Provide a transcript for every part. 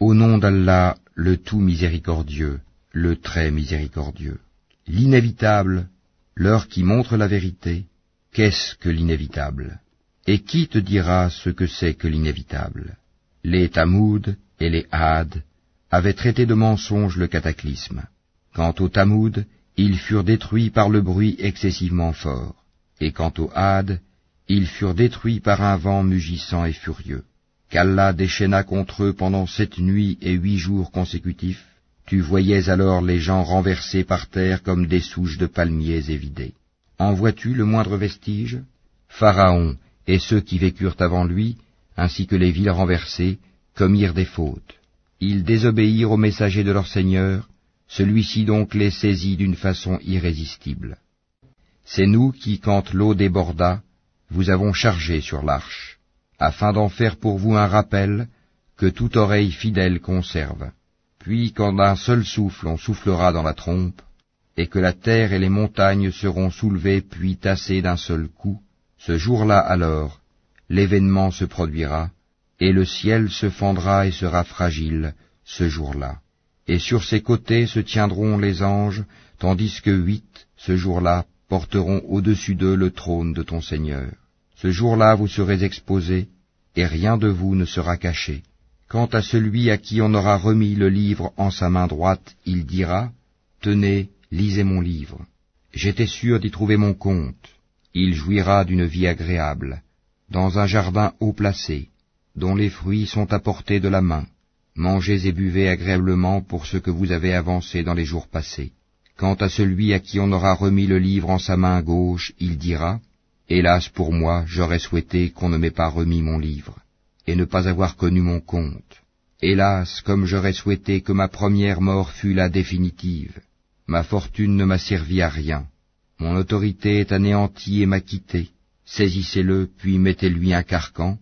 Au nom d'Allah, le tout miséricordieux, le très miséricordieux. L'inévitable, l'heure qui montre la vérité, qu'est-ce que l'inévitable? Et qui te dira ce que c'est que l'inévitable? Les Tamoud et les Had avaient traité de mensonge le cataclysme. Quant aux Tamoud, ils furent détruits par le bruit excessivement fort. Et quant aux Had, ils furent détruits par un vent mugissant et furieux. Qu'Allah déchaîna contre eux pendant 7 nuits et 8 jours consécutifs. Tu voyais alors les gens renversés par terre comme des souches de palmiers évidées. En vois-tu le moindre vestige? Pharaon et ceux qui vécurent avant lui, ainsi que les villes renversées, commirent des fautes. Ils désobéirent au messager de leur Seigneur, celui-ci donc les saisit d'une façon irrésistible. C'est nous qui, quand l'eau déborda, vous avons chargé sur l'arche, afin d'en faire pour vous un rappel que toute oreille fidèle conserve. Puis quand d'un seul souffle on soufflera dans la trompe, et que la terre et les montagnes seront soulevées puis tassées d'un seul coup, ce jour-là alors, l'événement se produira, et le ciel se fendra et sera fragile ce jour-là. Et sur ses côtés se tiendront les anges, tandis que 8, ce jour-là, porteront au-dessus d'eux le trône de ton Seigneur. Ce jour-là vous serez exposés, et rien de vous ne sera caché. Quant à celui à qui on aura remis le livre en sa main droite, il dira, « Tenez, lisez mon livre. J'étais sûr d'y trouver mon compte. » Il jouira d'une vie agréable, dans un jardin haut placé, dont les fruits sont à portée de la main. Mangez et buvez agréablement pour ce que vous avez avancé dans les jours passés. Quant à celui à qui on aura remis le livre en sa main gauche, il dira, « Hélas pour moi, j'aurais souhaité qu'on ne m'ait pas remis mon livre, et ne pas avoir connu mon compte. Hélas, comme j'aurais souhaité que ma première mort fût la définitive. Ma fortune ne m'a servi à rien. Mon autorité est anéantie et m'a quitté. Saisissez-le, puis mettez-lui un carcan.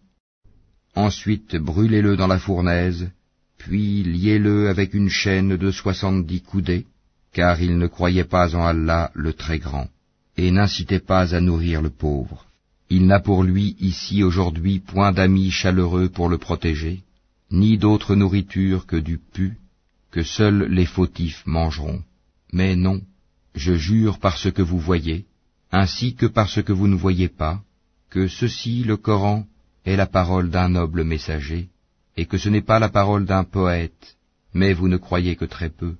Ensuite brûlez-le dans la fournaise, puis liez-le avec une chaîne de 70 coudées, car il ne croyait pas en Allah le Très-Grand, et n'incitez pas à nourrir le pauvre. Il n'a pour lui ici aujourd'hui point d'amis chaleureux pour le protéger, ni d'autre nourriture que du pu, que seuls les fautifs mangeront. Mais non, je jure par ce que vous voyez, ainsi que par ce que vous ne voyez pas, que ceci, le Coran, est la parole d'un noble messager, et que ce n'est pas la parole d'un poète, mais vous ne croyez que très peu,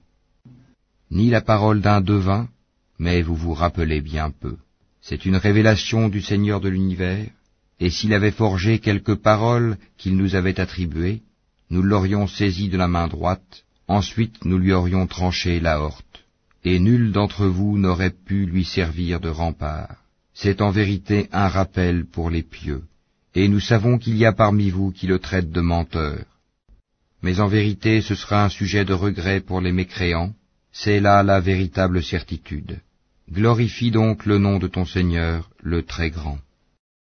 ni la parole d'un devin, mais vous vous rappelez bien peu. C'est une révélation du Seigneur de l'univers, et s'il avait forgé quelques paroles qu'il nous avait attribuées, nous l'aurions saisi de la main droite, ensuite nous lui aurions tranché l'aorte, et nul d'entre vous n'aurait pu lui servir de rempart. C'est en vérité un rappel pour les pieux, et nous savons qu'il y a parmi vous qui le traitent de menteur. Mais en vérité ce sera un sujet de regret pour les mécréants, c'est là la véritable certitude. Glorifie donc le nom de ton Seigneur, le Très-Grand.